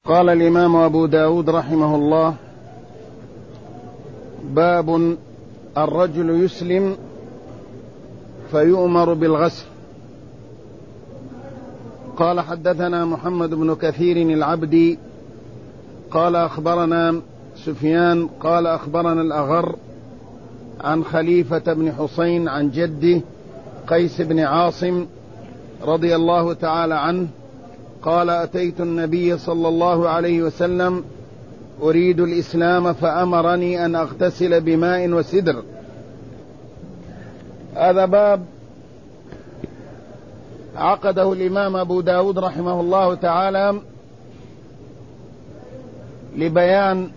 قال الإمام أبو داود رحمه الله: باب الرجل يسلم فيؤمر بالغسل. قال: حدثنا محمد بن كثير العبدي قال أخبرنا سفيان قال أخبرنا الأغر عن خليفة بن حسين عن جده قيس بن عاصم رضي الله تعالى عنه قال: أتيت النبي صلى الله عليه وسلم أريد الإسلام فأمرني أن أغتسل بماء وسدر. هذا باب عقده الإمام أبو داود رحمه الله تعالى لبيان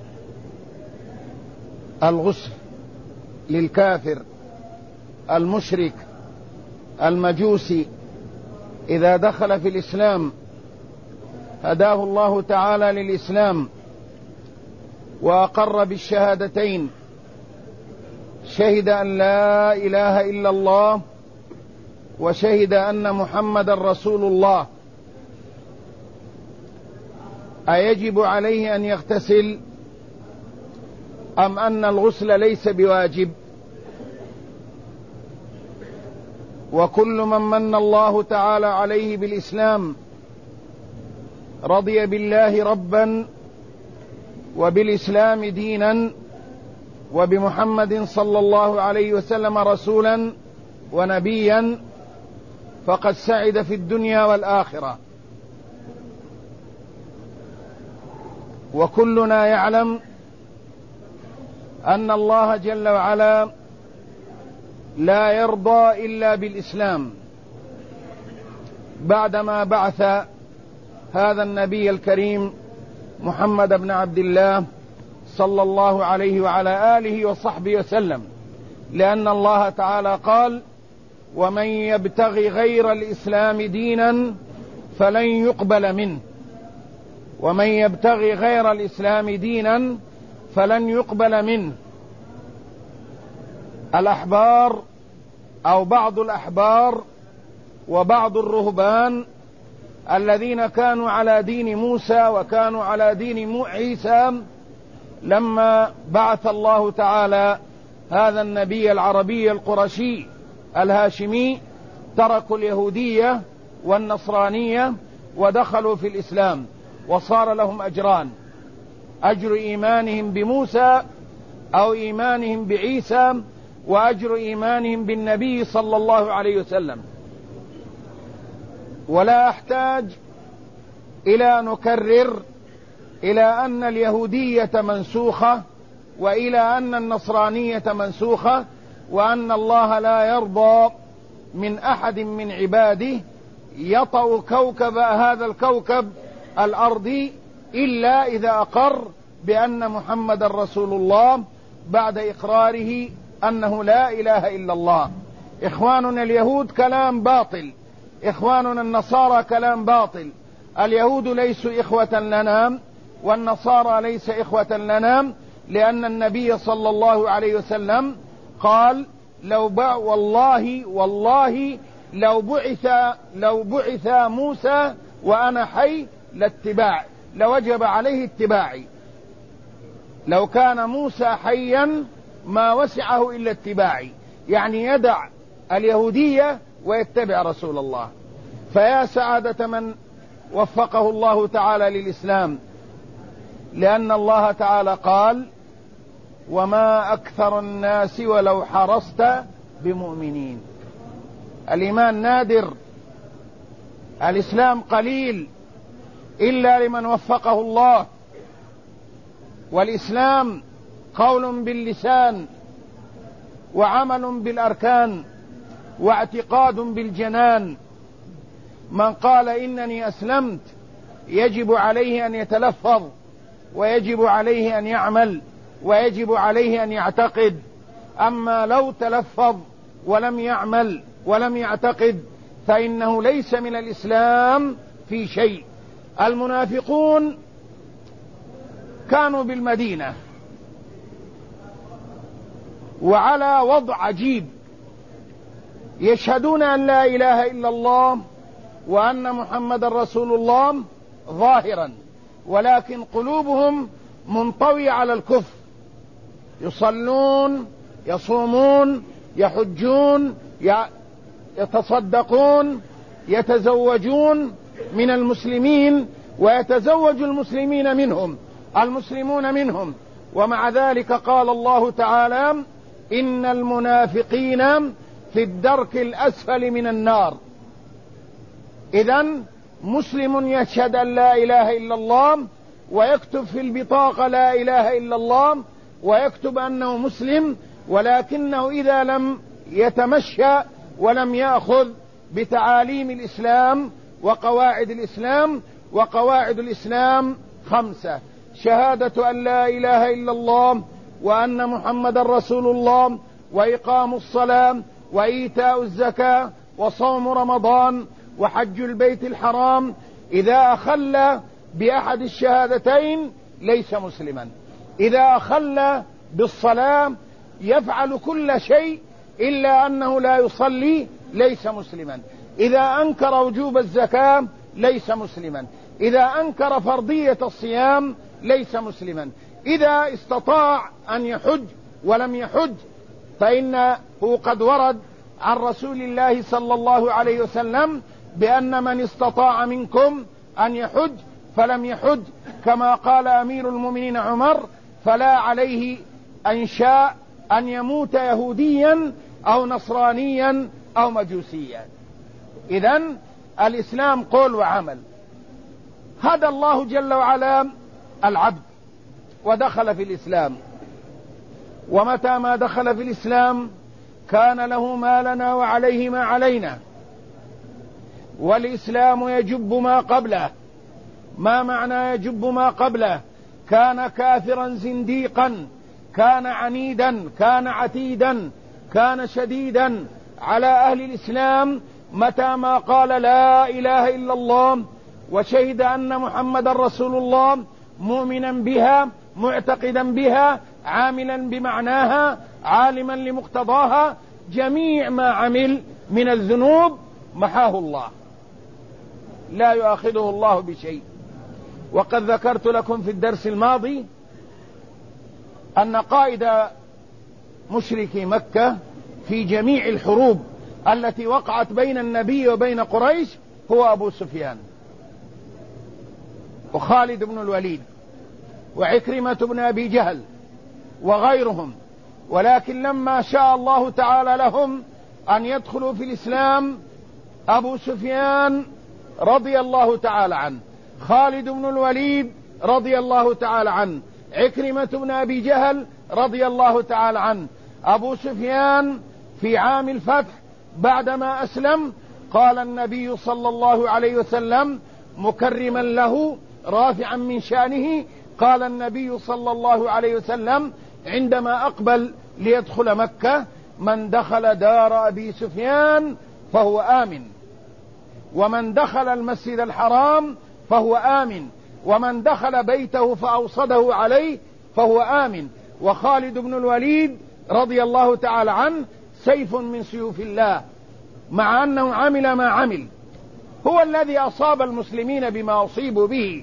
الغسل للكافر المشرك المجوسي إذا دخل في الإسلام هداه الله تعالى للإسلام وأقر بالشهادتين، شهد أن لا إله إلا الله وشهد أن محمد رسول الله، أيجب عليه أن يغتسل أم أن الغسل ليس بواجب؟ وكل من الله تعالى عليه بالإسلام رضي بالله ربا وبالإسلام دينا وبمحمد صلى الله عليه وسلم رسولا ونبيا فقد سعد في الدنيا والآخرة. وكلنا يعلم أن الله جل وعلا لا يرضى إلا بالإسلام بعدما بعث هذا النبي الكريم محمد بن عبد الله صلى الله عليه وعلى آله وصحبه وسلم، لأن الله تعالى قال: ومن يبتغي غير الإسلام دينا فلن يقبل منه. ومن يبتغي غير الإسلام دينا فلن يقبل منه. الأحبار أو بعض الأحبار وبعض الرهبان الذين كانوا على دين موسى وكانوا على دين عيسى لما بعث الله تعالى هذا النبي العربي القرشي الهاشمي تركوا اليهودية والنصرانية ودخلوا في الإسلام، وصار لهم أجران: أجر إيمانهم بموسى أو إيمانهم بعيسى، وأجر إيمانهم بالنبي صلى الله عليه وسلم. ولا أحتاج إلى أن نكرر إلى أن اليهودية منسوخة وإلى أن النصرانية منسوخة، وأن الله لا يرضى من أحد من عباده يطأ كوكب هذا الكوكب الأرضي إلا إذا أقر بأن محمد رسول الله بعد إقراره أنه لا إله إلا الله. إخواننا اليهود كلام باطل، إخواننا النصارى كلام باطل. اليهود ليسوا إخوة لنا والنصارى ليس إخوة لنا، لأن النبي صلى الله عليه وسلم قال: والله لو بعث موسى وأنا حي لوجب عليه اتباعي. لو كان موسى حيا ما وسعه إلا اتباعي، يعني يدع اليهودية ويتبع رسول الله. فيا سعادة من وفقه الله تعالى للإسلام، لأن الله تعالى قال: وما أكثر الناس ولو حرصت بمؤمنين. الإيمان نادر، الإسلام قليل إلا لمن وفقه الله. والإسلام قول باللسان وعمل بالأركان واعتقاد بالجنان. من قال إنني أسلمت يجب عليه أن يتلفظ، ويجب عليه أن يعمل، ويجب عليه أن يعتقد. أما لو تلفظ ولم يعمل ولم يعتقد فإنه ليس من الإسلام في شيء. المنافقون كانوا بالمدينة وعلى وضع عجيب، يشهدون أن لا إله إلا الله وأن محمد رسول الله ظاهرا، ولكن قلوبهم منطوية على الكفر، يصلون، يصومون، يحجون، يتصدقون، يتزوجون من المسلمين، ويتزوج المسلمين منهم، المسلمون منهم، ومع ذلك قال الله تعالى: إن المنافقين في الدرك الأسفل من النار. إذن مسلم يشهد أن لا إله إلا الله، ويكتب في البطاقة لا إله إلا الله، ويكتب أنه مسلم، ولكنه إذا لم يتمشى ولم يأخذ بتعاليم الإسلام وقواعد الإسلام، وقواعد الإسلام 5: شهادة أن لا إله إلا الله، وأن محمد رسول الله، وإقام الصلاة، وإيتاء الزكاة، وصوم رمضان، وحج البيت الحرام. إذا أخل بأحد الشهادتين ليس مسلما. إذا أخل بالصلاة يفعل كل شيء إلا أنه لا يصلي ليس مسلما. إذا أنكر وجوب الزكاة ليس مسلما. إذا أنكر فرضية الصيام ليس مسلما. إذا استطاع أن يحج ولم يحج فإنه قد ورد عن رسول الله صلى الله عليه وسلم بأن من استطاع منكم أن يحج فلم يحج، كما قال أمير المؤمنين عمر: فلا عليه أن شاء أن يموت يهوديا أو نصرانيا أو مجوسيا. إذن الإسلام قول وعمل. هدى الله جل وعلا العبد ودخل في الإسلام، ومتى ما دخل في الإسلام كان له ما لنا وعليه ما علينا، والإسلام يجب ما قبله. ما معنى يجب ما قبله؟ كان كافرا زنديقا، كان عنيدا، كان عتيدا، كان شديدا على أهل الإسلام. متى ما قال لا إله إلا الله وشهد أن محمد رسول الله، مؤمنا بها، معتقدا بها، عاملا بمعناها، عالما لمقتضاها، جميع ما عمل من الذنوب محاه الله، لا يؤاخذه الله بشيء. وقد ذكرت لكم في الدرس الماضي أن قائد مشركي مكة في جميع الحروب التي وقعت بين النبي وبين قريش هو أبو سفيان، وخالد بن الوليد، وعكرمة بن أبي جهل، وغيرهم. ولكن لما شاء الله تعالى لهم أن يدخلوا في الإسلام، أبو سفيان رضي الله تعالى عنه، خالد بن الوليد رضي الله تعالى عنه، عكرمة بن أبي جهل رضي الله تعالى عنه. أبو سفيان في عام الفتح بعدما أسلم قال النبي صلى الله عليه وسلم مكرما له رافعا من شأنه، قال النبي صلى الله عليه وسلم عندما أقبل ليدخل مكة: من دخل دار أبي سفيان فهو آمن، ومن دخل المسجد الحرام فهو آمن، ومن دخل بيته فأوصده عليه فهو آمن. وخالد بن الوليد رضي الله تعالى عنه سيف من سيوف الله، مع أنه عمل ما عمل، هو الذي أصاب المسلمين بما أصيبوا به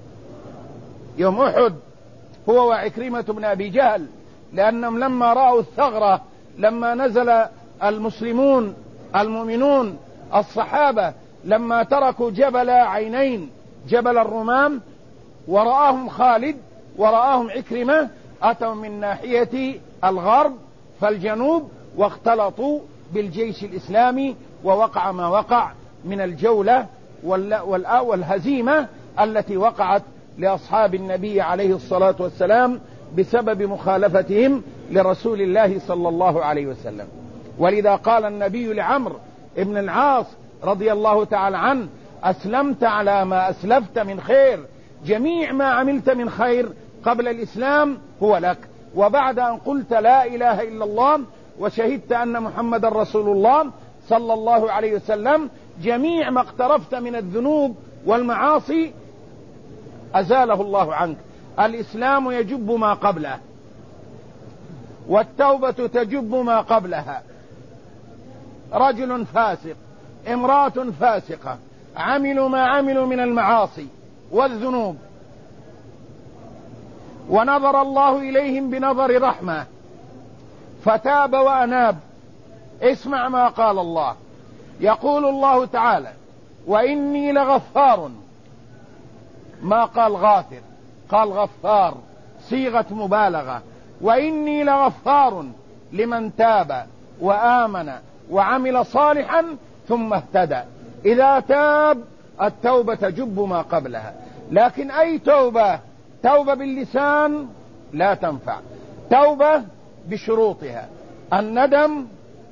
يوم أحد، هو وعكرمة بن أبي جهل، لأنهم لما رأوا الثغرة، لما نزل المسلمون المؤمنون الصحابة، لما تركوا جبل عينين جبل الرمام ورآهم خالد ورآهم عكرمة، أتوا من ناحية الغرب فالجنوب واختلطوا بالجيش الإسلامي، ووقع ما وقع من الجولة والهزيمة التي وقعت لأصحاب النبي عليه الصلاة والسلام بسبب مخالفتهم لرسول الله صلى الله عليه وسلم. ولذا قال النبي لعمرو بن العاص رضي الله تعالى عنه: أسلمت على ما أسلفت من خير، جميع ما عملت من خير قبل الإسلام هو لك، وبعد أن قلت لا إله إلا الله وشهدت أن محمد رسول الله صلى الله عليه وسلم، جميع ما اقترفت من الذنوب والمعاصي أزاله الله عنك. الإسلام يجب ما قبله، والتوبة تجب ما قبلها. رجل فاسق، امرأة فاسقة، عملوا ما عملوا من المعاصي والذنوب، ونظر الله إليهم بنظر رحمة فتاب وأناب. اسمع ما قال الله. يقول الله تعالى: وإني لغفار، ما قال غافر، قال غفار، صيغة مبالغة. وإني لغفار لمن تاب وآمن وعمل صالحا ثم اهتدى. إذا تاب التوبة تجب ما قبلها، لكن أي توبة؟ توبة باللسان لا تنفع، توبة بشروطها: الندم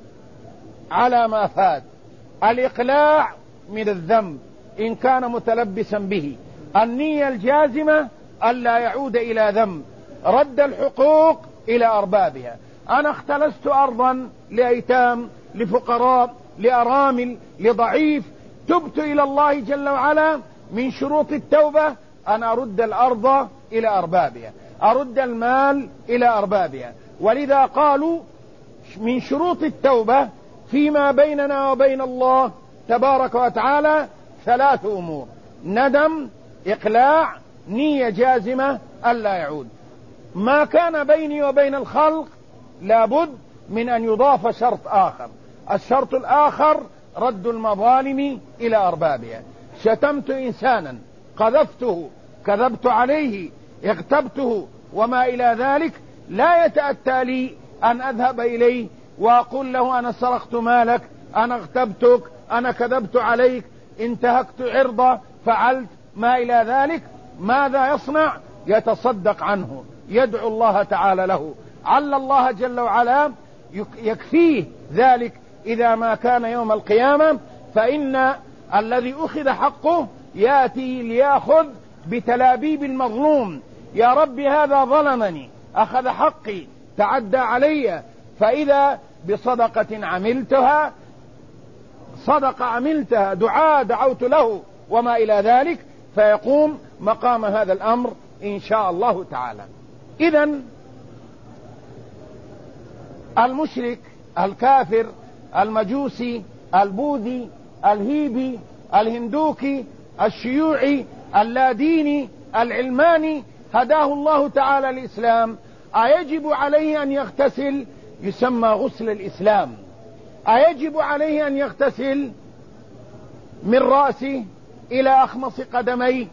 على ما فات، الإقلاع من الذنب إن كان متلبسا به، النية الجازمة ألا يعود إلى ذنب، رد الحقوق إلى أربابها. أنا اختلست أرضا لأيتام، لفقراء، لأرامل، لضعيف، تبت إلى الله جل وعلا. من شروط التوبة أن أرد الأرض إلى أربابها، أرد المال إلى أربابها. ولذا قالوا من شروط التوبة فيما بيننا وبين الله تبارك وتعالى 3 أمور: ندم، إقلاع، نية جازمة ألا يعود. ما كان بيني وبين الخلق لابد من أن يضاف شرط آخر. الشرط الآخر رد المظالم إلى أربابها. شتمت إنسانا، قذفته، كذبت عليه، اغتبته وما إلى ذلك، لا يتأتى لي أن أذهب إليه وأقول له: أنا سرقت مالك، أنا اغتبتك، أنا كذبت عليك، انتهكت عرضه، فعلت ما إلى ذلك. ماذا يصنع؟ يتصدق عنه، يدعو الله تعالى له، عل الله جل وعلا يكفيه ذلك إذا ما كان يوم القيامة. فإن الذي أخذ حقه يأتي ليأخذ بتلابيب المظلوم: يا رب هذا ظلمني، أخذ حقي، تعدى علي، فإذا بصدقة عملتها، صدقة عملتها، دعاء دعوت له وما إلى ذلك، فيقوم مقام هذا الأمر إن شاء الله تعالى. إذن المشرك، الكافر، المجوسي، البوذي، الهيبي، الهندوكي، الشيوعي، اللاديني، العلماني، هداه الله تعالى الإسلام، أيجب عليه أن يغتسل؟ يسمى غسل الإسلام. أيجب عليه أن يغتسل من رأسه إلى أخمص قدميه؟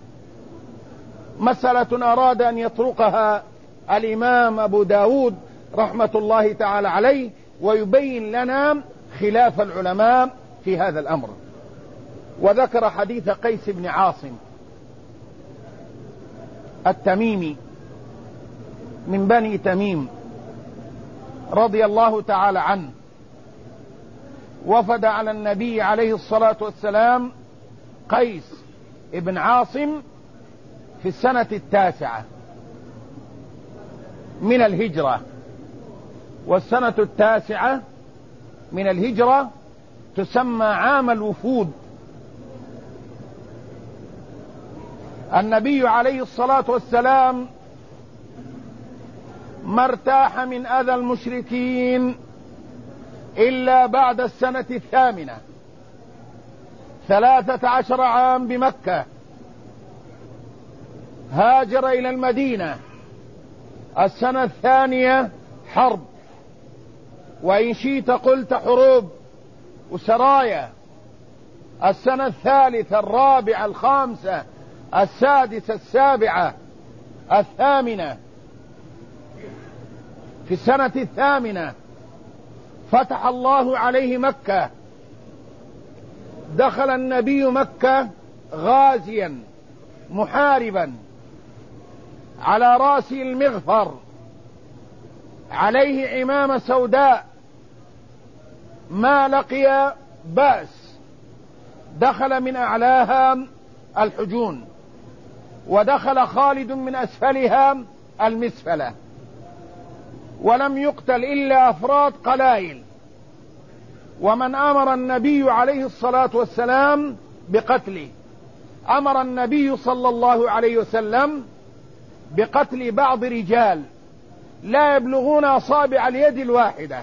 مسألة أراد أن يطرقها الإمام أبو داود رحمة الله تعالى عليه، ويبين لنا خلاف العلماء في هذا الأمر. وذكر حديث قيس بن عاصم التميمي من بني تميم رضي الله تعالى عنه. وفد على النبي عليه الصلاة والسلام قيس بن عاصم في السنة 9 من الهجرة، والسنة 9 من الهجرة تسمى عام الوفود. النبي عليه الصلاة والسلام ما ارتاح من أذى المشركين إلا بعد السنة 8، 13 عام بمكة، هاجر إلى المدينة. السنة 2 حرب، وإن شئت قلت حروب وسرايا. السنة 3 4 5 6 7 8. في السنة 8 فتح الله عليه مكة، دخل النبي مكة غازيا محاربا، على رأسه المغفر، عليه عمامة سوداء، ما لقي بأس. دخل من أعلاها الحجون، ودخل خالد من أسفلها المسفلة، ولم يقتل إلا أفراد قلائل. ومن أمر النبي عليه الصلاة والسلام بقتله، أمر النبي صلى الله عليه وسلم بقتل بعض رجال لا يبلغون أصابع اليد الواحدة،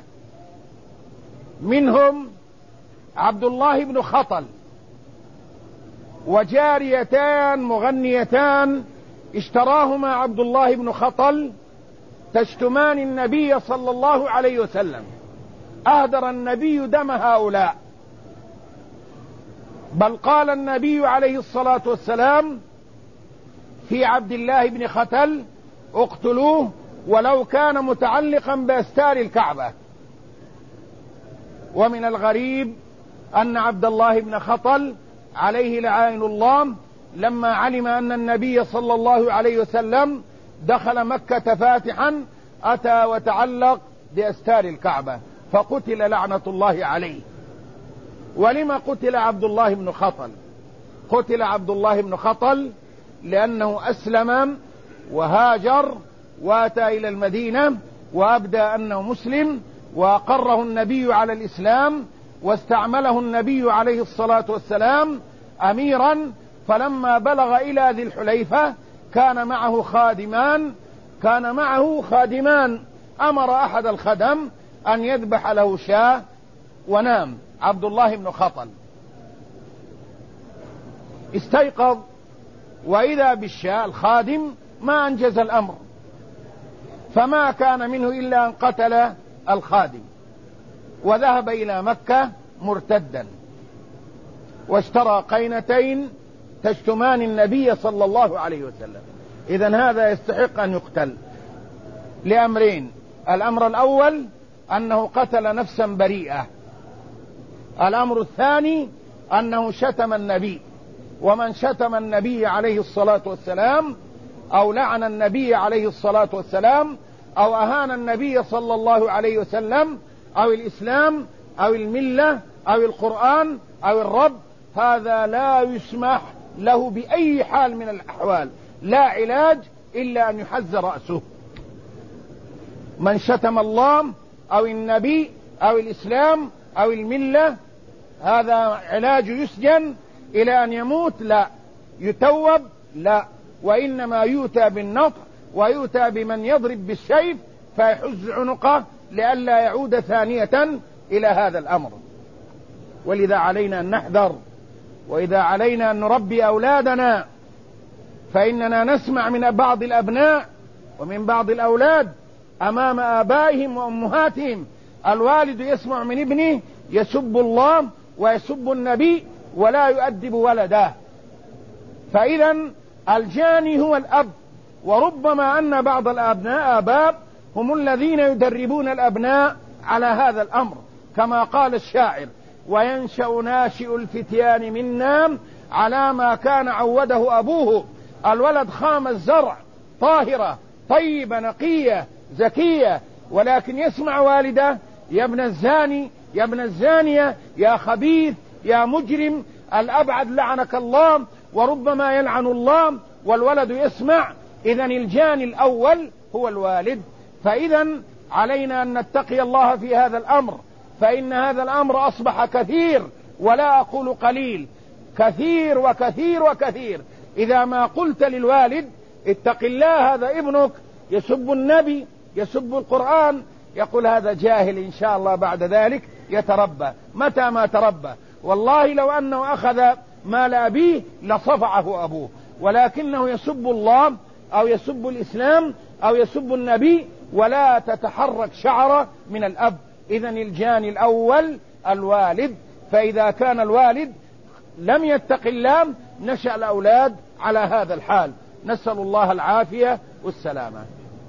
منهم عبد الله بن خطل، وجاريتان مغنيتان اشتراهما عبد الله بن خطل تشتمان النبي صلى الله عليه وسلم. أهدر النبي دم هؤلاء، بل قال النبي عليه الصلاة والسلام في عبد الله بن خطل: اقتلوه ولو كان متعلقا بأستار الكعبة. ومن الغريب أن عبد الله بن خطل عليه لعائن الله لما علم أن النبي صلى الله عليه وسلم دخل مكة فاتحا أتى وتعلق بأستار الكعبة فقتل لعنة الله عليه. ولما قتل عبد الله بن خطل؟ قتل عبد الله بن خطل لأنه أسلم وهاجر وأتى إلى المدينة وأبدى أنه مسلم، وأقره النبي على الإسلام، واستعمله النبي عليه الصلاة والسلام أميرا. فلما بلغ إلى ذي الحليفة كان معه خادمان، أمر أحد الخدم أن يذبح له شاة ونام عبد الله بن خطل. استيقظ وإذا بالشاة، الخادم ما أنجز الأمر، فما كان منه إلا أن قتل الخادم وذهب إلى مكة مرتدا، واشترى قينتين تشتمان النبي صلى الله عليه وسلم. إذن هذا يستحق أن يقتل لأمرين: الأمر الأول أنه قتل نفسا بريئة، الأمر الثاني أنه شتم النبي، ومن شتم النبي عليه الصلاة والسلام أو لعن النبي عليه الصلاة والسلام أو أهان النبي صلى الله عليه وسلم أو الإسلام أو الملة أو القرآن أو الرب، هذا لا يسمح له بأي حال من الأحوال، لا علاج إلا أن يحز رأسه. من شتم الله أو النبي أو الإسلام أو الملة هذا علاج يسجن إلى أن يموت؟ لا. يتوب؟ لا. وإنما يؤتى بالنطق ويؤتى بمن يضرب بالسيف فيحز عنقه لئلا يعود ثانية إلى هذا الأمر. ولذا علينا أن نحذر، وإذا علينا أن نربي أولادنا، فإننا نسمع من بعض الأبناء ومن بعض الأولاد أمام آبائهم وأمهاتهم الوالد يسمع من ابنه يسب الله ويسب النبي ولا يؤدب ولده. فإذا الجاني هو الأب، وربما أن بعض الأبناء آباء هم الذين يدربون الأبناء على هذا الأمر، كما قال الشاعر: وينشأ ناشئ الفتيان منا على ما كان عوده أبوه. الولد خام الزرع، طاهرة طيبة نقية زكية، ولكن يسمع والده: يا ابن الزاني، يا ابن الزانية، يا خبيث، يا مجرم، الأبعد لعنك الله، وربما يلعن الله، والولد يسمع. إذن الجاني الأول هو الوالد. فإذا علينا أن نتقي الله في هذا الأمر، فإن هذا الأمر أصبح كثير، ولا أقول قليل، كثير وكثير وكثير. إذا ما قلت للوالد اتق الله، هذا ابنك يسب النبي يسب القرآن، يقول هذا جاهل، إن شاء الله بعد ذلك يتربى. متى ما تربى؟ والله لو أنه أخذ مال أبيه لصفعه أبوه، ولكنه يسب الله أو يسب الإسلام أو يسب النبي ولا تتحرك شعرة من الأب. إذن الجاني الأول الوالد. فإذا كان الوالد لم يتق الله نشأ الأولاد على هذا الحال، نسأل الله العافية والسلامة.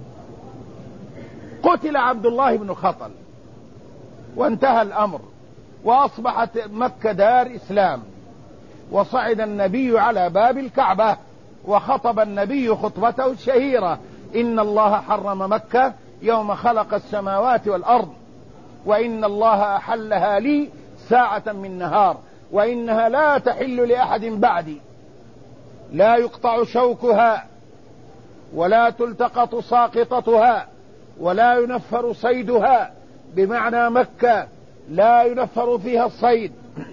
قتل عبد الله بن خطل وانتهى الأمر، وأصبحت مكة دار إسلام، وصعد النبي على باب الكعبة وخطب النبي خطبته الشهيرة: إن الله حرم مكة يوم خلق السماوات والأرض، وإن الله أحلها لي ساعة من نهار، وإنها لا تحل لأحد بعدي، لا يقطع شوكها ولا تلتقط ساقطتها ولا ينفر صيدها. بمعنى مكة لا ينفر فيها الصيد،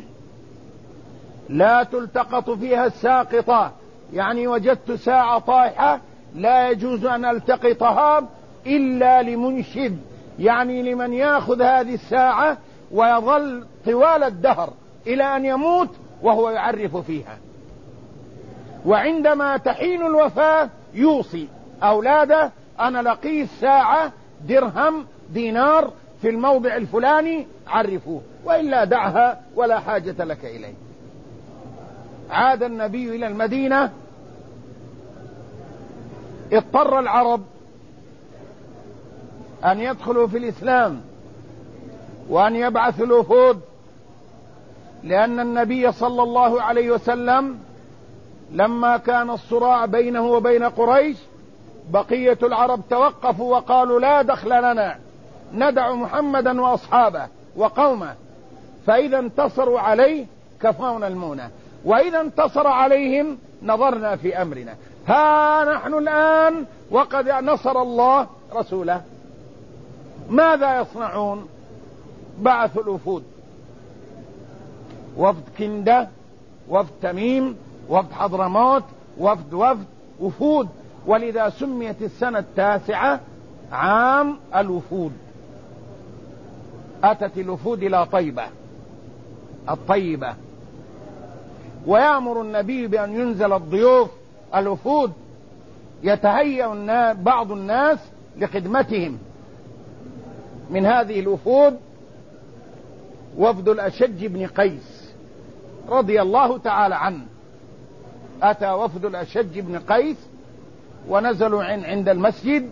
لا تلتقط فيها الساقطة، يعني وجدت ساعة طائحة لا يجوز أن التقطها إلا لمنشد، يعني لمن يأخذ هذه الساعة ويظل طوال الدهر إلى أن يموت وهو يعرف فيها. وعندما تحين الوفاة يوصي أولاده: أنا لقيت ساعة، درهم، دينار في الموضع الفلاني، عرفوه، وإلا دعها ولا حاجة لك إليه. عاد النبي إلى المدينة، اضطر العرب أن يدخلوا في الإسلام وأن يبعثوا الوفود، لأن النبي صلى الله عليه وسلم لما كان الصراع بينه وبين قريش بقية العرب توقفوا وقالوا: لا دخل لنا، ندع محمدا وأصحابه وقومه، فإذا انتصروا عليه كفونا المونة، وإذا انتصر عليهم نظرنا في أمرنا. ها نحن الآن وقد نصر الله رسوله، ماذا يصنعون؟ بعثوا الوفود: وفد كندة، وفد تميم، وفد حضرموت، وفود. ولذا سميت السنة 9 عام الوفود. أتت الوفود إلى طيبة الطيبة، ويأمر النبي بأن ينزل الضيوف الوفود، يتهيأ بعض الناس لخدمتهم. من هذه الوفود وفد الأشج بن قيس رضي الله تعالى عنه. أتى وفد الأشج بن قيس ونزلوا عند المسجد،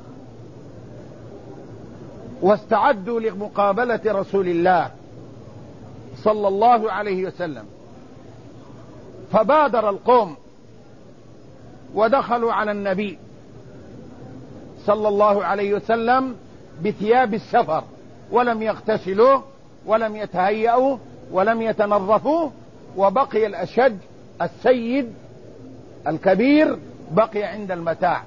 واستعدوا لمقابلة رسول الله صلى الله عليه وسلم. فبادر القوم ودخلوا على النبي صلى الله عليه وسلم بثياب السفر، ولم يغتسلوا ولم يتهيأوا ولم يتنظفوا، وبقي الأشج السيد الكبير بقي عند المتاع،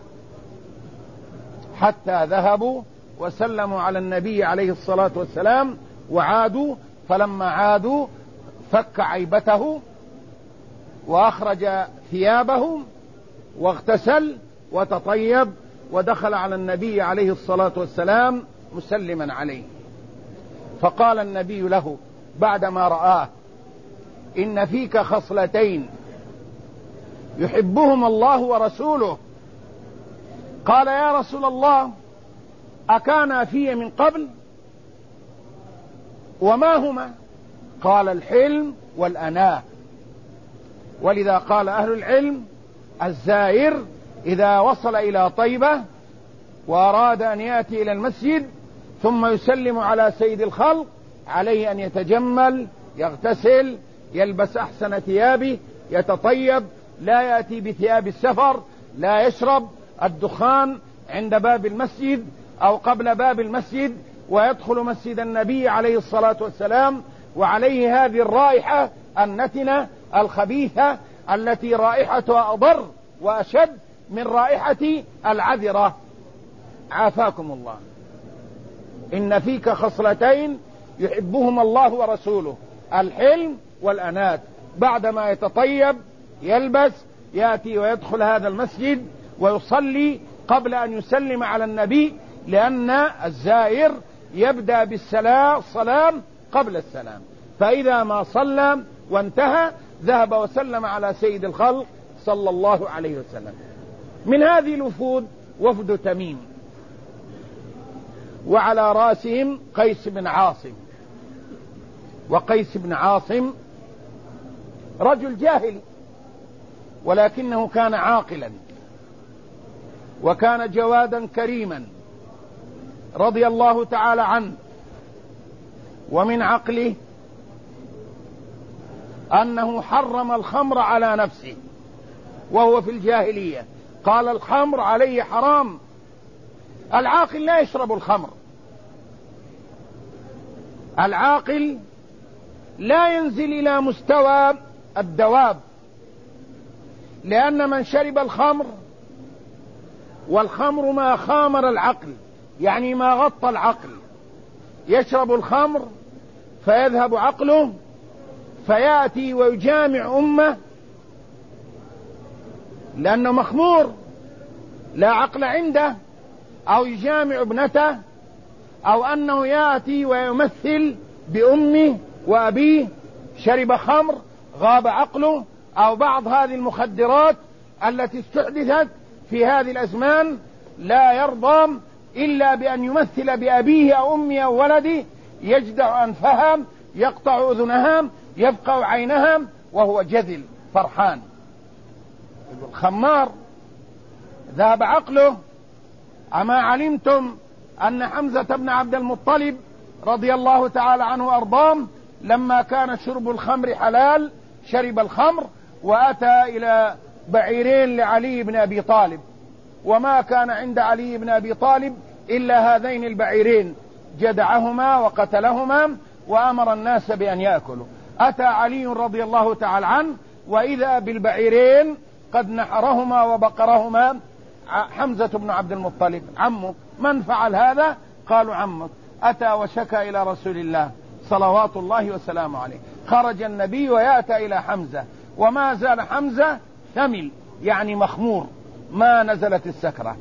حتى ذهبوا وسلموا على النبي عليه الصلاة والسلام وعادوا. فلما عادوا فك عيبته وأخرج ثيابه واغتسل وتطيب ودخل على النبي عليه الصلاة والسلام مسلما عليه. فقال النبي له بعدما رآه: إن فيك خصلتين يحبهما الله ورسوله. قال: يا رسول الله، أكانا في من قبل؟ وما هما؟ قال: الحلم والأناة. ولذا قال أهل العلم: الزائر إذا وصل إلى طيبة وأراد أن يأتي إلى المسجد ثم يسلم على سيد الخلق، عليه أن يتجمل، يغتسل، يلبس أحسن ثيابه، يتطيب، لا يأتي بثياب السفر، لا يشرب الدخان عند باب المسجد أو قبل باب المسجد، ويدخل مسجد النبي عليه الصلاة والسلام وعليه هذه الرائحة النتنة الخبيثة التي رائحتها أضر وأشد من رائحة العذرة. عافاكم الله. إن فيك خصلتين يحبهما الله ورسوله: الحلم والأنات. بعدما يتطيب يلبس يأتي ويدخل هذا المسجد ويصلي قبل أن يسلم على النبي، لأن الزائر يبدأ بالسلام قبل السلام. فإذا ما صلى وانتهى ذهب وسلم على سيد الخلق صلى الله عليه وسلم. من هذه الوفود وفد تميم، وعلى رأسهم قيس بن عاصم. وقيس بن عاصم رجل جاهلي، ولكنه كان عاقلا وكان جوادا كريما رضي الله تعالى عنه. ومن عقله أنه حرم الخمر على نفسه وهو في الجاهلية، قال: الخمر عليه حرام. العاقل لا يشرب الخمر، العاقل لا ينزل إلى مستوى الدواب، لأن من شرب الخمر، والخمر ما خامر العقل، يعني ما غطى العقل، يشرب الخمر فيذهب عقله فيأتي ويجامع أمه، لأنه مخمور لا عقل عنده، أو يجامع ابنته، أو أنه يأتي ويمثل بأمه وأبيه، شرب خمر غاب عقله، أو بعض هذه المخدرات التي استحدثت في هذه الأزمان لا يرضى إلا بأن يمثل بأبيه أو أمه أو ولده، يجدع أنفها، يقطع أذنها، يفقع عينها، وهو جذل فرحان. الخمار ذهب عقله. أما علمتم أن حمزة بن عبد المطلب رضي الله تعالى عنه وأرضاه لما كان شرب الخمر حلال شرب الخمر، وأتى إلى بعيرين لعلي بن أبي طالب، وما كان عند علي بن أبي طالب إلا هذين البعيرين، جدعهما وقتلهما وأمر الناس بأن يأكلوا. أتى علي رضي الله تعالى عنه وإذا بالبعيرين قد نحرهما وبقرهما حمزة بن عبد المطلب عمه. من فعل هذا؟ قالوا عمك. أتى وشكى إلى رسول الله صلوات الله وسلامه عليه. خرج النبي ويأتى إلى حمزة، وما زال حمزة ثمل يعني مخمور، ما نزلت السكرة،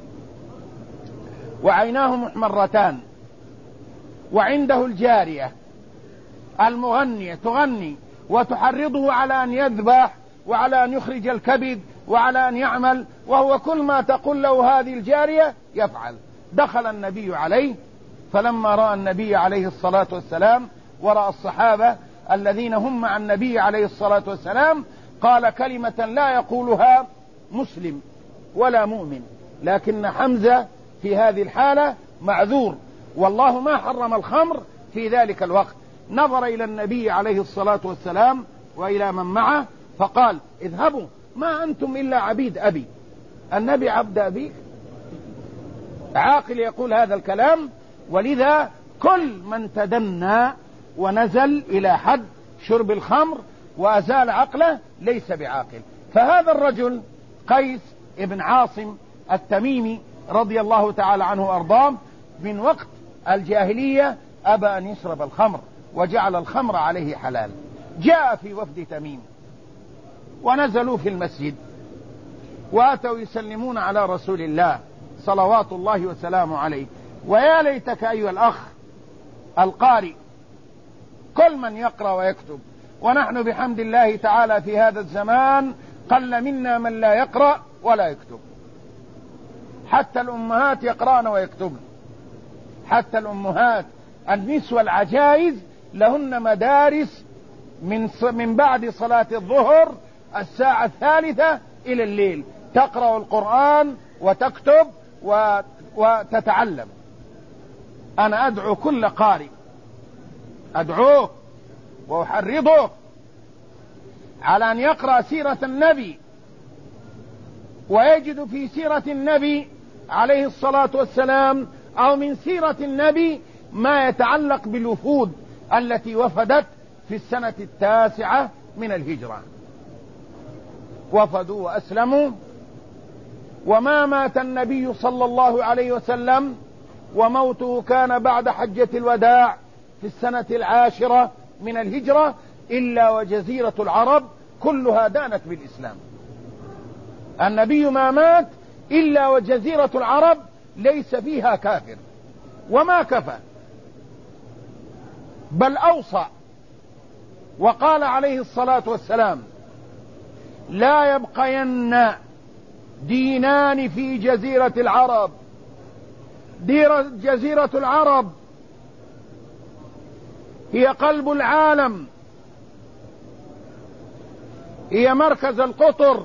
وعيناه محمرتان، وعنده الجارية المغنية تغني وتحرضه على أن يذبح وعلى أن يخرج الكبد وعلى أن يعمل، وهو كل ما تقول له هذه الجارية يفعل. دخل النبي عليه، فلما رأى النبي عليه الصلاة والسلام ورأى الصحابة الذين هم مع النبي عليه الصلاة والسلام قال كلمة لا يقولها مسلم ولا مؤمن، لكن حمزة في هذه الحالة معذور، والله ما حرم الخمر في ذلك الوقت. نظر إلى النبي عليه الصلاة والسلام وإلى من معه فقال اذهبوا، ما أنتم إلا عبيد أبي. النبي عبد أبيك؟ عاقل يقول هذا الكلام؟ ولذا كل من تدنى ونزل إلى حد شرب الخمر وأزال عقله ليس بعاقل. فهذا الرجل قيس ابن عاصم التميمي رضي الله تعالى عنه وأرضاه من وقت الجاهلية أبى أن يشرب الخمر وجعل الخمر عليه حلال. جاء في وفد تميم ونزلوا في المسجد وأتوا يسلمون على رسول الله صلوات الله وسلامه عليه. ويا ليتك أيها الأخ القارئ كل من يقرأ ويكتب، ونحن بحمد الله تعالى في هذا الزمان قل منا من لا يقرأ ولا يكتب. حتى الأمهات يقرأن ويكتبن، حتى الأمهات النسوة العجائز لهن مدارس من بعد صلاة الظهر الساعة 3 إلى الليل، تقرأ القرآن وتكتب وتتعلم. أنا أدعو كل قارئ، أدعوه وأحرضه على أن يقرأ سيرة النبي ويجد في سيرة النبي عليه الصلاة والسلام أو من سيرة النبي ما يتعلق بالوفود التي وفدت في السنة 9 من الهجرة، وفدوا وأسلموا، وما مات النبي صلى الله عليه وسلم وموته كان بعد حجة الوداع في السنة 10 من الهجرة إلا وجزيرة العرب كلها دانت بالإسلام. النبي ما مات إلا وجزيرة العرب ليس فيها كافر، وما كفى بل أوصى وقال عليه الصلاة والسلام لا يبقين دينان في جزيرة العرب. جزيرة العرب هي قلب العالم، هي مركز القطر،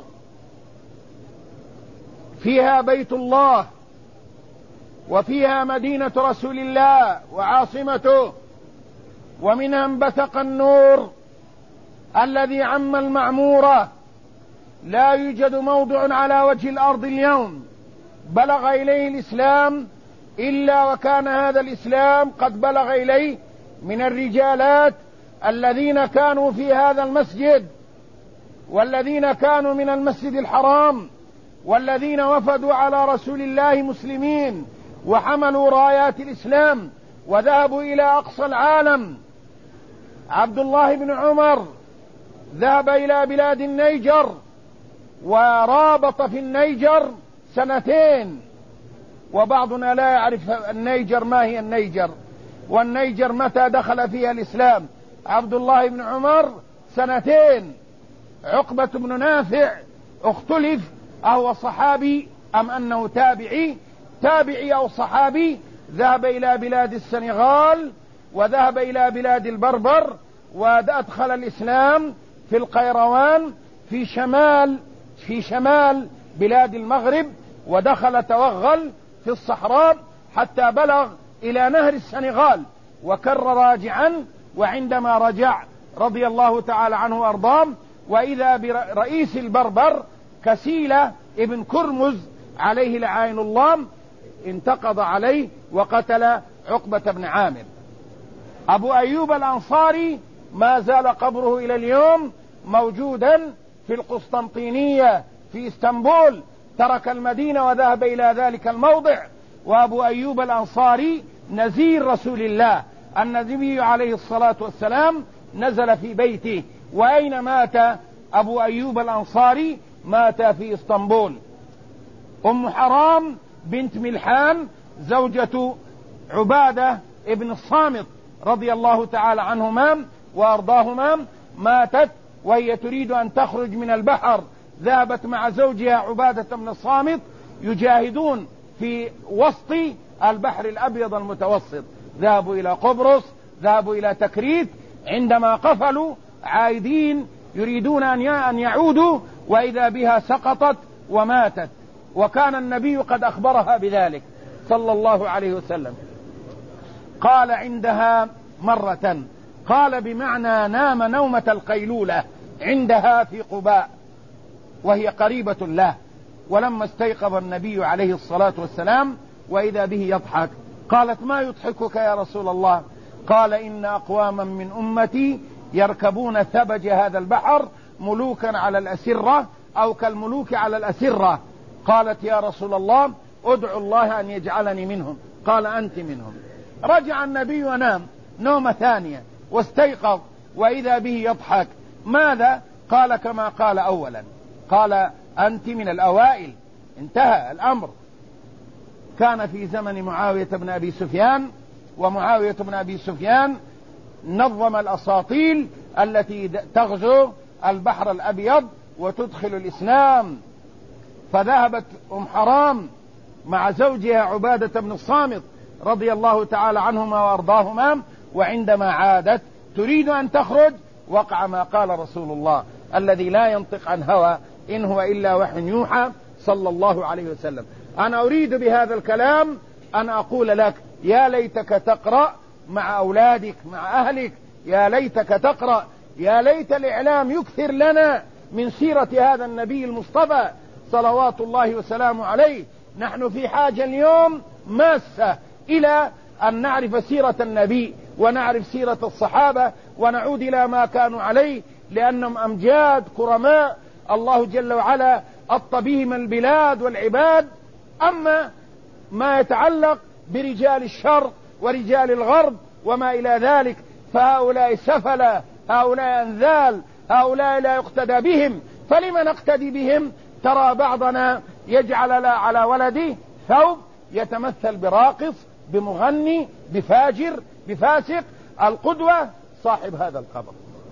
فيها بيت الله وفيها مدينة رسول الله وعاصمته، ومنها انبثق النور الذي عم المعمورة. لا يوجد موضع على وجه الأرض اليوم بلغ إليه الإسلام إلا وكان هذا الإسلام قد بلغ إليه من الرجالات الذين كانوا في هذا المسجد، والذين كانوا من المسجد الحرام، والذين وفدوا على رسول الله مسلمين وحملوا رايات الإسلام وذهبوا إلى أقصى العالم. عبد الله بن عمر ذهب إلى بلاد النيجر ورابط في النيجر 2 وبعضنا لا يعرف النيجر ما هي النيجر، والنيجر متى دخل فيها الإسلام. عبد الله بن عمر 2. عقبة بن نافع اختلف أهو صحابي أم أنه تابعي أو صحابي، ذهب إلى بلاد السنغال وذهب إلى بلاد البربر وأدخل الإسلام في القيروان في شمال بلاد المغرب، ودخل توغل في الصحراء حتى بلغ إلى نهر السنغال وكر راجعا. وعندما رجع رضي الله تعالى عنه وأرضاه، وإذا برئيس البربر كسيلة ابن كرمز عليه لعائن الله انتقض عليه وقتل عقبة بن عامر. أبو أيوب الأنصاري ما زال قبره إلى اليوم موجودا في القسطنطينية في اسطنبول، ترك المدينة وذهب إلى ذلك الموضع. وأبو أيوب الأنصاري نزير رسول الله، النبي عليه الصلاة والسلام نزل في بيته. وأين مات أبو أيوب الأنصاري؟ مات في اسطنبول. أم حرام بنت ملحان زوجة عبادة ابن الصامت رضي الله تعالى عنهما وأرضاهما ماتت وهي تريد أن تخرج من البحر، ذهبت مع زوجها عبادة بن الصامت يجاهدون في وسط البحر الأبيض المتوسط، ذهبوا إلى قبرص، ذهبوا إلى تكريت. عندما قفلوا عائدين يريدون أن يعودوا، وإذا بها سقطت وماتت، وكان النبي قد أخبرها بذلك صلى الله عليه وسلم. قال عندها مرة، قال بمعنى نام نومة القيلولة عندها في قباء وهي قريبة له. ولما استيقظ النبي عليه الصلاة والسلام وإذا به يضحك، قالت ما يضحكك يا رسول الله؟ قال إن أقواما من أمتي يركبون ثبج هذا البحر ملوكا على الأسرة أو كالملوك على الأسرة. قالت يا رسول الله ادعو الله أن يجعلني منهم. قال أنت منهم. رجع النبي ونام نومة ثانية واستيقظ وإذا به يضحك. ماذا؟ قال كما قال أولا، قال أنت من الأوائل. انتهى الأمر. كان في زمن معاوية بن أبي سفيان، ومعاوية بن أبي سفيان نظم الأساطيل التي تغزو البحر الأبيض وتدخل الإسلام. فذهبت أم حرام مع زوجها عبادة بن الصامت رضي الله تعالى عنهما وأرضاهما، وعندما عادت تريد أن تخرج وقع ما قال رسول الله الذي لا ينطق عن هوى إن هو إلا وحي يوحى صلى الله عليه وسلم. أنا أريد بهذا الكلام أن أقول لك يا ليتك تقرأ مع أولادك مع أهلك، يا ليتك تقرأ، يا ليت الإعلام يكثر لنا من سيرة هذا النبي المصطفى صلوات الله وسلامه عليه. نحن في حاجة اليوم ماسة إلى أن نعرف سيرة النبي ونعرف سيرة الصحابة ونعود إلى ما كانوا عليه، لأنهم أمجاد كرماء الله جل وعلا الطبيب البلاد والعباد. أما ما يتعلق برجال الشرق ورجال الغرب وما إلى ذلك فهؤلاء سفلة، هؤلاء أنذال، هؤلاء لا يقتدى بهم. فلما نقتدي بهم؟ ترى بعضنا يجعل على ولده ثوب يتمثل براقص بمغني بفاجر بفاسق. القدوة صاحب هذا القبر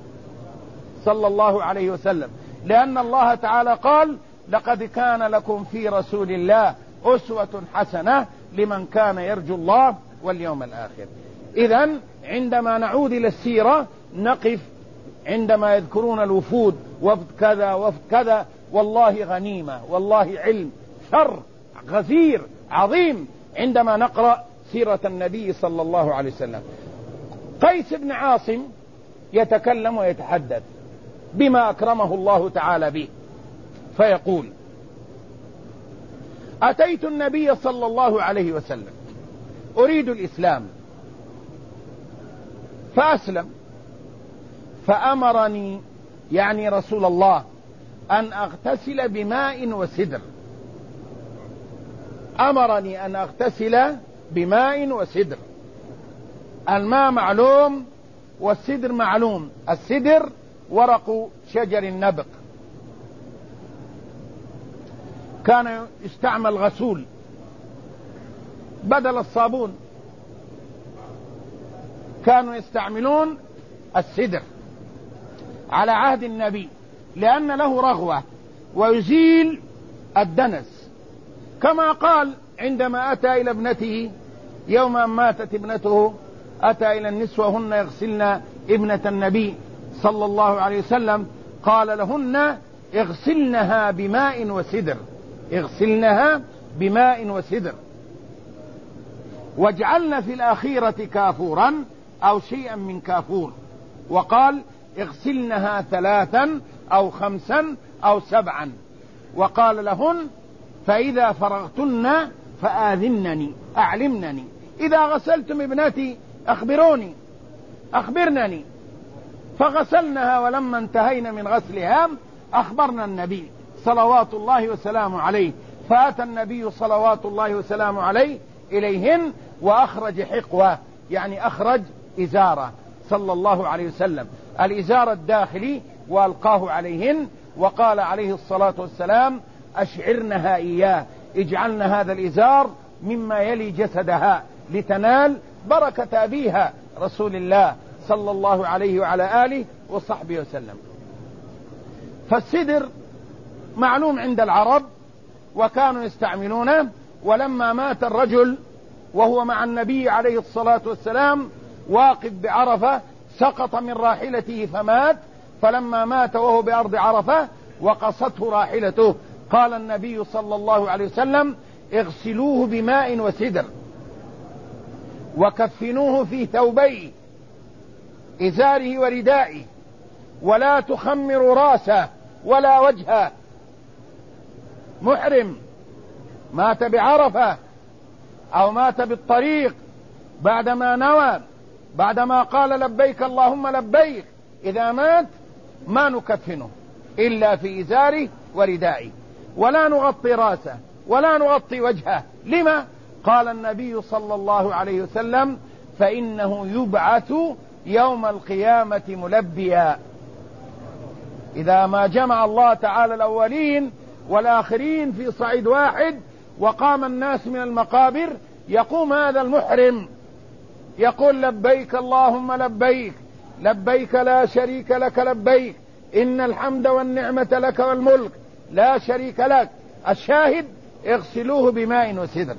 صلى الله عليه وسلم، لأن الله تعالى قال لقد كان لكم في رسول الله أسوة حسنة لمن كان يرجو الله واليوم الآخر. إذن عندما نعود إلى السيرة نقف عندما يذكرون الوفود وفد كذا وفد كذا، والله غنيمة، والله علم شر غزير عظيم عندما نقرأ سيرة النبي صلى الله عليه وسلم. قيس بن عاصم يتكلم ويتحدث بما أكرمه الله تعالى به، فيقول أتيت النبي صلى الله عليه وسلم أريد الإسلام فأسلم، فأمرني يعني رسول الله أن أغتسل بماء وسدر. أمرني أن أغتسل بماء وسدر. الماء معلوم والسدر معلوم. السدر ورق شجر النبق، كان يستعمل غسول بدل الصابون، كانوا يستعملون السدر على عهد النبي لأن له رغوة ويزيل الدنس، كما قال عندما أتى إلى ابنته يوم أن ماتت ابنته، أتى إلى النسوة هن يغسلن ابنة النبي صلى الله عليه وسلم، قال لهن اغسلنها بماء وسدر، اغسلنها بماء وسدر، واجعلن في الأخيرة كافورا أو شيئا من كافور، وقال اغسلنها 3 أو 5 أو 7، وقال لهن فإذا فرغتن فآذنني، أعلمنني، إذا غسلتم ابنتي أخبرنني. فغسلنها، ولما انتهينا من غسلها أخبرنا النبي صلوات الله وسلامه عليه، فأتى النبي صلوات الله وسلامه عليه إليهن وأخرج حقوة، يعني أخرج إزارة صلى الله عليه وسلم، الإزار الداخلي، وألقاه عليهن، وقال عليه الصلاة والسلام أشعرنها إياه، اجعلن هذا الإزار مما يلي جسدها لتنال بركة أبيها رسول الله صلى الله عليه وعلى آله وصحبه وسلم. فالسدر معلوم عند العرب وكانوا يستعملونه، ولما مات الرجل وهو مع النبي عليه الصلاة والسلام واقف بعرفة سقط من راحلته فمات، فلما مات وهو بأرض عرفة وقصته راحلته، قال النبي صلى الله عليه وسلم اغسلوه بماء وسدر وكفنوه في ثوبيه إزاره وردائه، ولا تخمروا راسه ولا وجهه. محرم مات بعرفة أو مات بالطريق بعدما نوى، بعدما قال لبيك اللهم لبيك، إذا مات ما نكفنه إلا في إزاره وردائه، ولا نغطي راسه ولا نغطي وجهه. لما؟ قال النبي صلى الله عليه وسلم فإنه يبعث يوم القيامة ملبيا. إذا ما جمع الله تعالى الأولين والآخرين في صعيد واحد وقام الناس من المقابر، يقوم هذا المحرم يقول لبيك اللهم لبيك، لبيك لا شريك لك لبيك، إن الحمد والنعمة لك والملك لا شريك لك. الشاهد اغسلوه بماء وسدر.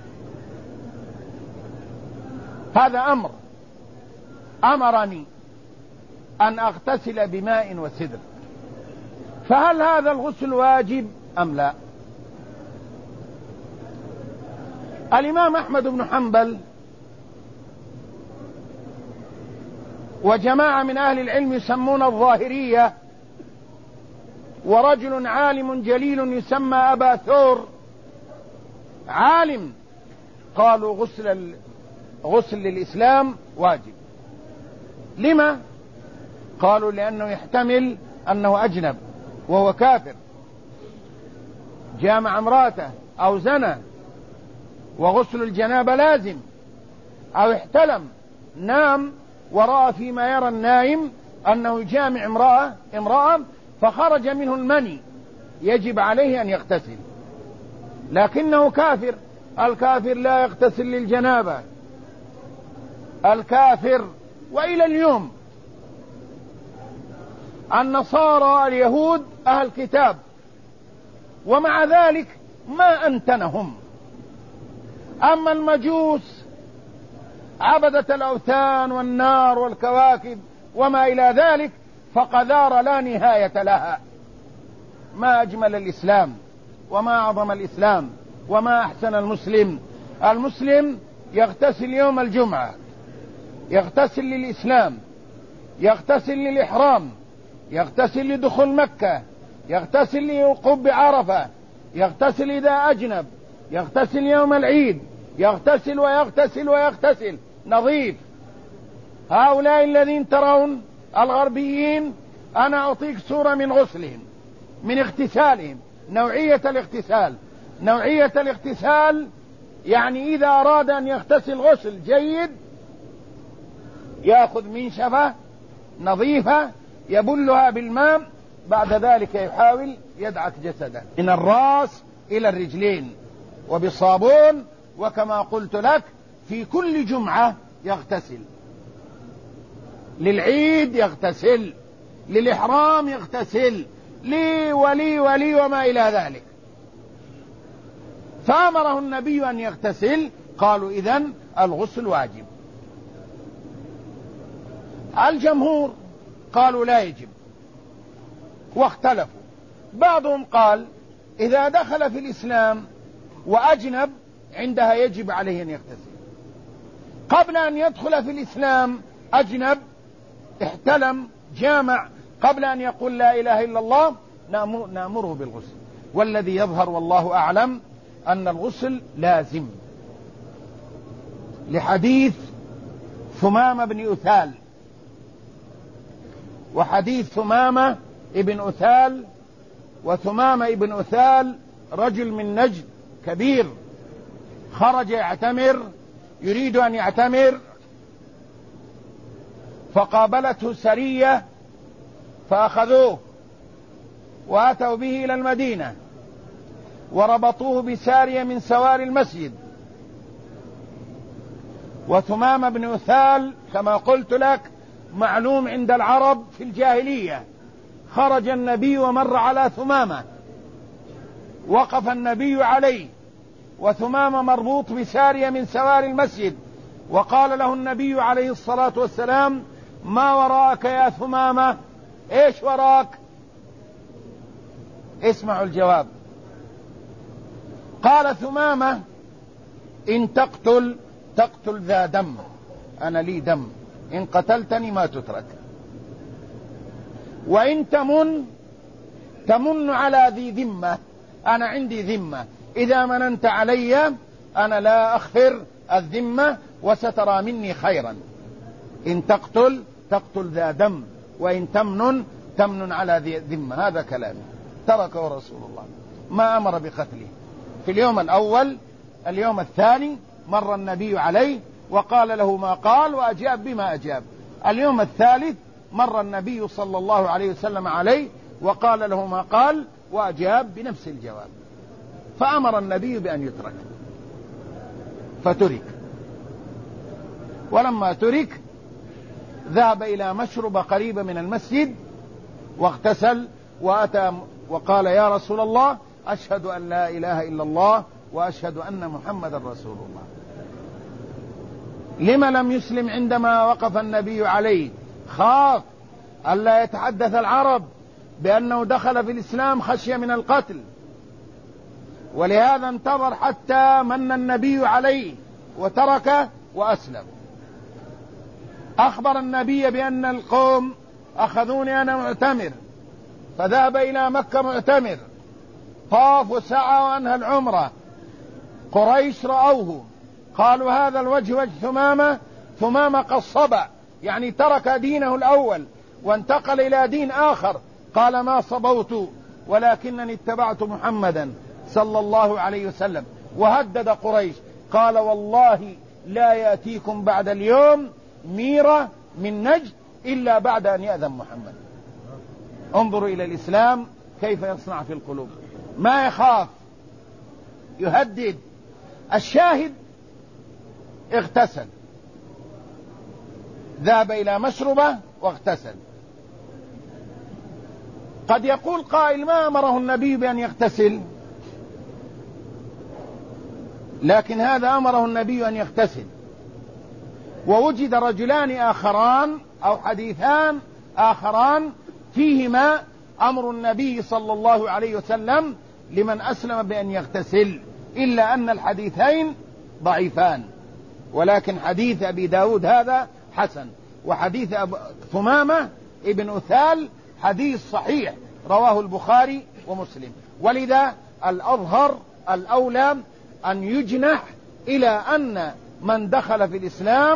هذا أمر أمرني أن أغتسل بماء وسدر، فهل هذا الغسل واجب أم لا؟ الإمام أحمد بن حنبل وجماعة من أهل العلم يسمون الظاهرية، ورجل عالم جليل يسمى أبا ثور عالم، قالوا غسل للإسلام واجب. لما؟ قالوا لأنه يحتمل أنه أجنب وهو كافر، جامع امرأته أو زنى، وغسل الجنابة لازم، أو احتلم نام ورأى فيما يرى النائم أنه يجامع امرأة فخرج منه المني، يجب عليه أن يغتسل، لكنه كافر. الكافر لا يغتسل للجنابة، الكافر. وإلى اليوم النصارى اليهود أهل كتاب، ومع ذلك ما أنتنهم. أما المجوس عبدة الأوثان والنار والكواكب وما إلى ذلك فقذار لا نهاية لها. ما أجمل الإسلام وما أعظم الإسلام وما أحسن المسلم. المسلم يغتسل يوم الجمعة، يغتسل للإسلام، يغتسل للإحرام، يغتسل لدخول مكة، يغتسل لوقوف بعرفة، يغتسل إذا أجنب، يغتسل يوم العيد، يغتسل ويغتسل ويغتسل نظيف. هؤلاء الذين ترون الغربيين أنا أعطيك صورة من غسلهم، من اغتسالهم، نوعية الاغتسال يعني إذا أراد أن يغتسل غسل جيد يأخذ منشفة نظيفة يبلها بالماء، بعد ذلك يحاول يدعك جسده من الرأس إلى الرجلين وبصابون، وكما قلت لك في كل جمعة يغتسل، للعيد يغتسل، للإحرام يغتسل، لي وما إلى ذلك. فأمره النبي أن يغتسل. قالوا إذن الغسل واجب. الجمهور قالوا لا يجب، واختلفوا. بعضهم قال إذا دخل في الإسلام وأجنب عندها يجب عليه أن يغتسل. قبل أن يدخل في الإسلام أجنب، احتلم، جامع، قبل أن يقول لا إله إلا الله، نأمره بالغسل. والذي يظهر والله أعلم أن الغسل لازم، لحديث ثمامة بن أثال. وحديث ثمامة ابن أثال، وثمامة ابن أثال رجل من نجد كبير، خرج يعتمر، يريد أن يعتمر، فقابلته سرية فأخذوه وأتوا به إلى المدينة وربطوه بسارية من سواري المسجد. وثمامة بن أثال كما قلت لك معلوم عند العرب في الجاهلية. خرج النبي ومر على ثمامة، وقف النبي عليه، وثمامة مربوط بسارية من سواري المسجد، وقال له النبي عليه الصلاة والسلام: ما وراءك يا ثمامة؟ ايش وراك؟ اسمعوا الجواب. قال ثمامة: إن تقتل ذا دم، أنا لي دم، إن قتلتني ما تترك. وإن تمن على ذي ذمة، أنا عندي ذمة، إذا مننت علي أنا لا أغفر الذمة وسترى مني خيرا. إن تقتل ذا دم، وإن تمن على ذي ذمة. هذا كلامي. تركه رسول الله، ما أمر بقتله. في اليوم الأول، اليوم الثاني مر النبي عليه وقال له ما قال وأجاب بما أجاب. اليوم الثالث مر النبي صلى الله عليه وسلم عليه وقال له ما قال وأجاب بنفس الجواب. فأمر النبي بأن يترك، فترك. ولما ترك ذهب إلى مشربة قريبة من المسجد واغتسل وأتى وقال: يا رسول الله، أشهد أن لا إله إلا الله وأشهد أن محمد رسول الله. لما لم يسلم عندما وقف النبي عليه؟ خاف ألا يتحدث العرب بأنه دخل في الإسلام خشية من القتل، ولهذا انتظر حتى من النبي عليه وترك وأسلم. أخبر النبي بأن القوم أخذوني أنا معتمر، فذهب إلى مكة معتمر، طاف وسعى وأنهى العمرة. قريش رأوه قالوا: هذا الوجه وجه ثمامة قد صبأ، يعني ترك دينه الأول وانتقل إلى دين آخر. قال: ما صبوت ولكنني اتبعت محمدا صلى الله عليه وسلم. وهدد قريش، قال: والله لا يأتيكم بعد اليوم ميرة من نجد إلا بعد أن يأذن محمد. انظروا إلى الإسلام كيف يصنع في القلوب، ما يخاف، يهدد. الشاهد اغتسل، ذهب إلى مشربة واغتسل. قد يقول قائل: ما أمره النبي بأن يغتسل؟ لكن هذا أمره النبي أن يغتسل. ووجد رجلان آخران أو حديثان آخران فيهما أمر النبي صلى الله عليه وسلم لمن أسلم بأن يغتسل، إلا أن الحديثين ضعيفان. ولكن حديث أبي داود هذا حسن، وحديث ثمامة ابن أثال حديث صحيح رواه البخاري ومسلم. ولذا الأظهر الأولى أن يجنح إلى أن من دخل في الإسلام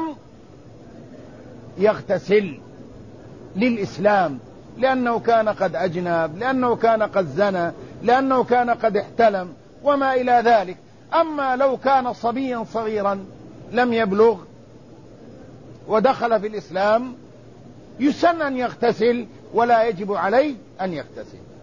يغتسل للإسلام، لأنه كان قد أجنب، لأنه كان قد زنى، لأنه كان قد احتلم وما إلى ذلك. أما لو كان صبيا صغيرا لم يبلغ ودخل في الإسلام يسن أن يغتسل ولا يجب عليه أن يغتسل.